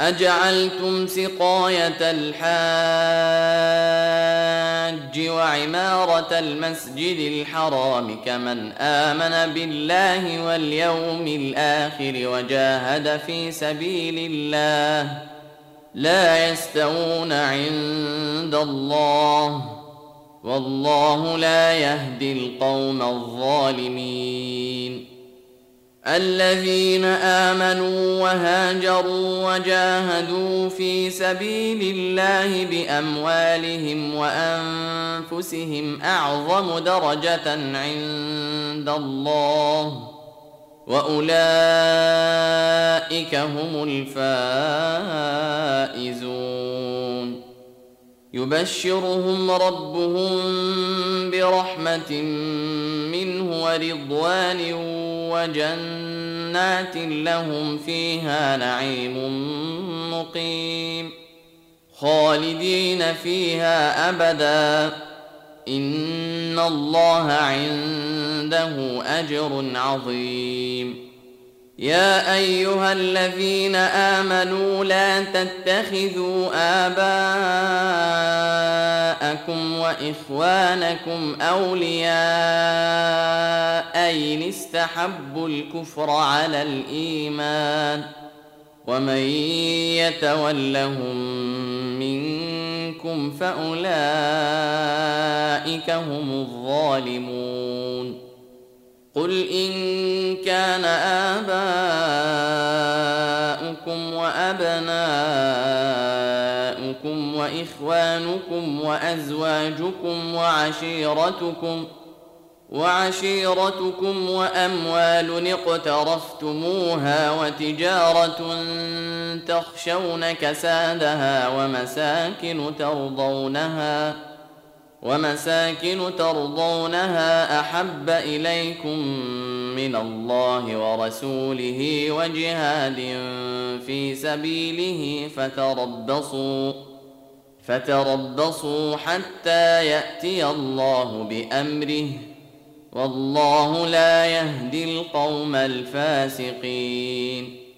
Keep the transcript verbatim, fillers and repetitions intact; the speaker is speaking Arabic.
أجعلتم سقاية الحاج وعمارة المسجد الحرام كمن آمن بالله واليوم الآخر وجاهد في سبيل الله لا يستوون عند الله والله لا يهدي القوم الظالمين. الذين آمنوا وهاجروا وجاهدوا في سبيل الله بأموالهم وأنفسهم أعظم درجة عند الله وأولئك هم الفائزون. يبشرهم ربهم برحمة منه ورضوان وجنات لهم فيها نعيم مقيم خالدين فيها أبدا إن الله عنده أجر عظيم. يا أيها الذين آمنوا لا تتخذوا آباءكم وإخوانكم أولياء إن استحبوا الكفر على الإيمان ومن يتولهم منكم فأولئك هم الظالمون. قل إن كان آباؤكم وأبناؤكم وإخوانكم وأزواجكم وعشيرتكم وعشيرتكم وأموال اقترفتموها وتجارة تخشون كسادها ومساكن ترضونها ومساكن ترضونها أحب إليكم من الله ورسوله وجهاد في سبيله فتربصوا فتربصوا حتى يأتي الله بأمره والله لا يهدي القوم الفاسقين.